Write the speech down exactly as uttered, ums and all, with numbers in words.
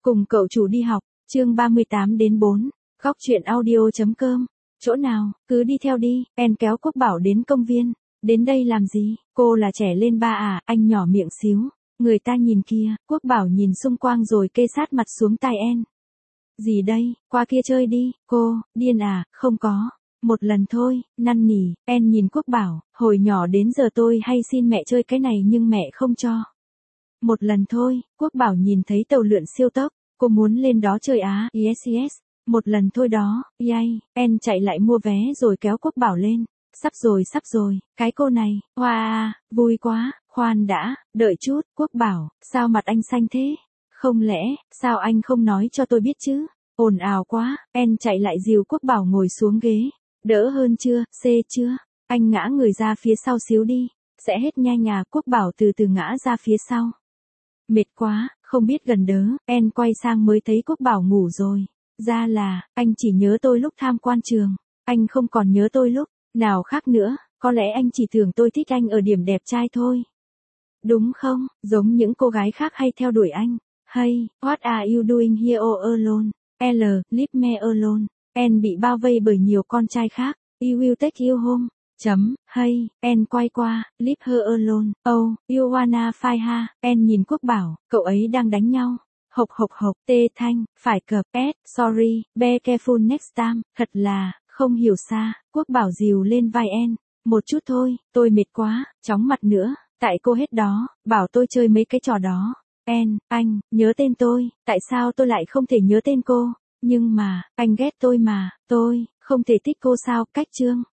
Cùng cậu chủ đi học, chương ba mươi tám đến bốn, góc truyện audio.com. Chỗ nào, cứ đi theo đi, En kéo Quốc Bảo đến công viên. Đến đây làm gì, cô là trẻ lên ba à, anh nhỏ miệng xíu. Người ta nhìn kia, Quốc Bảo nhìn xung quanh rồi kê sát mặt xuống tai En. Gì đây, qua kia chơi đi, cô, điên à, không có. Một lần thôi, năn nỉ, En nhìn Quốc Bảo, hồi nhỏ đến giờ tôi hay xin mẹ chơi cái này nhưng mẹ không cho. Một lần thôi, Quốc Bảo nhìn thấy tàu lượn siêu tốc, cô muốn lên đó chơi á, yes yes, một lần thôi đó, yay, En chạy lại mua vé rồi kéo Quốc Bảo lên, sắp rồi sắp rồi, cái cô này, wow, vui quá, khoan đã, đợi chút, Quốc Bảo, sao mặt anh xanh thế? Không lẽ, sao anh không nói cho tôi biết chứ? Ồn ào quá, En chạy lại dìu Quốc Bảo ngồi xuống ghế, đỡ hơn chưa, xê chưa? Anh ngã người ra phía sau xíu đi, sẽ hết nhanh à, Quốc Bảo từ từ ngã ra phía sau. Mệt quá, không biết gần đớ, En quay sang mới thấy Quốc Bảo ngủ rồi. Ra là, anh chỉ nhớ tôi lúc tham quan trường, anh không còn nhớ tôi lúc nào khác nữa, có lẽ anh chỉ tưởng tôi thích anh ở điểm đẹp trai thôi. Đúng không, giống những cô gái khác hay theo đuổi anh. Hey, what are you doing here all alone? L, leave me alone. En bị bao vây bởi nhiều con trai khác. I will take you home. Chấm, hey, En quay qua, leave her alone. Oh, you wanna fight ha? En nhìn Quốc Bảo, cậu ấy đang đánh nhau. Hộc hộc hộc, tê thanh, phải cập, s, sorry, be careful next time. Thật là, không hiểu xa, Quốc Bảo dìu lên vai En. Một chút thôi, tôi mệt quá, chóng mặt nữa, tại cô hết đó, bảo tôi chơi mấy cái trò đó. En, anh, nhớ tên tôi, tại sao tôi lại không thể nhớ tên cô? Nhưng mà, anh ghét tôi mà, tôi, không thể thích cô sao, cách chương.